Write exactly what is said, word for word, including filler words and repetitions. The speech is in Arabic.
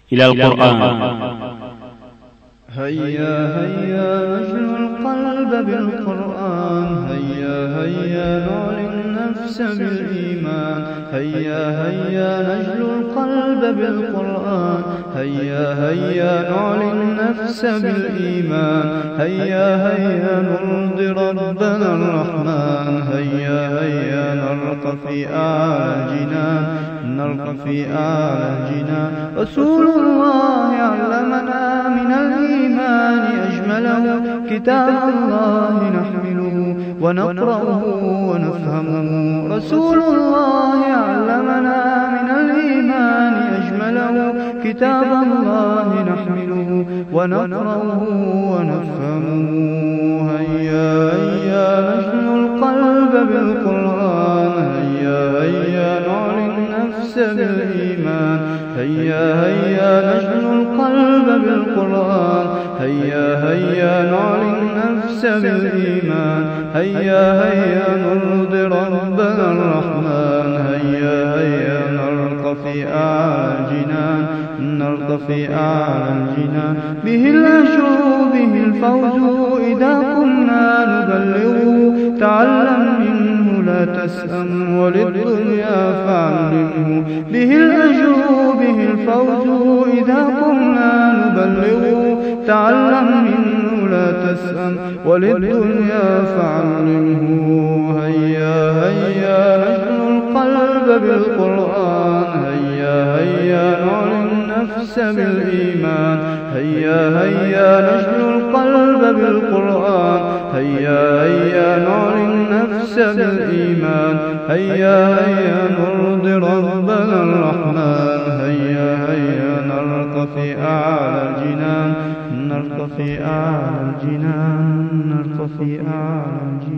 إلى القرآن. هيا هيا نجلو القلب بالقرآن، هيا هيا نعلي النفس بالإيمان، هيا هيا نجلو القلب بالقرآن، هيا هيا نعلي النفس بالإيمان، هيا هيا نرضي ربنا الرحمن، هيا هيا نرقى في أعلى الجنان، نرقى في أعلى الجنان. رسول الله علمنا من الإيمان أجمله، كتاب الله نحمله ونقرأه ونفهمه. رسول الله علمنا من الإيمان أجمله، كتاب الله نحمله ونقرأه ونفهمه. هيا هيا نجلو القلب بالقرآن، هيا هيا نعلي النفس بالإيمان، هيا هيا نجلو القلب بالقرآن، هيا هيا نعلي النفس بالإيمان، هيا هيا نرضي ربنا الرحمن، هيا هيا نرقى في أعلى الجنان، نرقى في أعلى الجنان. به الأجر به الفوز إذا كنا نبلغ، تعلم منه لا تسأم وللدنيا فعلمه. به الأجر به الفوز إذا كنا نبلغ، تعلم منه لا تسأم وللدنيا فعلمه. هيا هيا نجلو القلب بالقرآن، هيا هيا نعلي النفس بالإيمان، هيا هيا نجلو القلب بالقرآن، هيا هيا نعلي النفس بالإيمان، هيا هيا نرضي ربنا الرحمن، هيا هيا نرقى في أعلى الجنان، نرقى في أعلى الجنان، نرقى في أعلى الجنان.